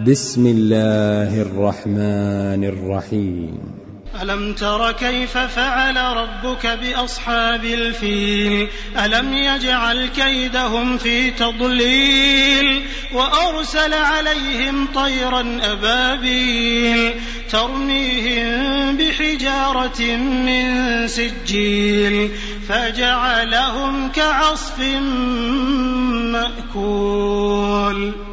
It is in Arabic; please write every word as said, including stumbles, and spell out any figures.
بسم الله الرحمن الرحيم. ألم تر كيف فعل ربك بأصحاب الفيل ألم يجعل كيدهم في تضليل وأرسل عليهم طيرا أبابيل ترميهم بحجارة من سجيل فجعلهم كعصف مأكول.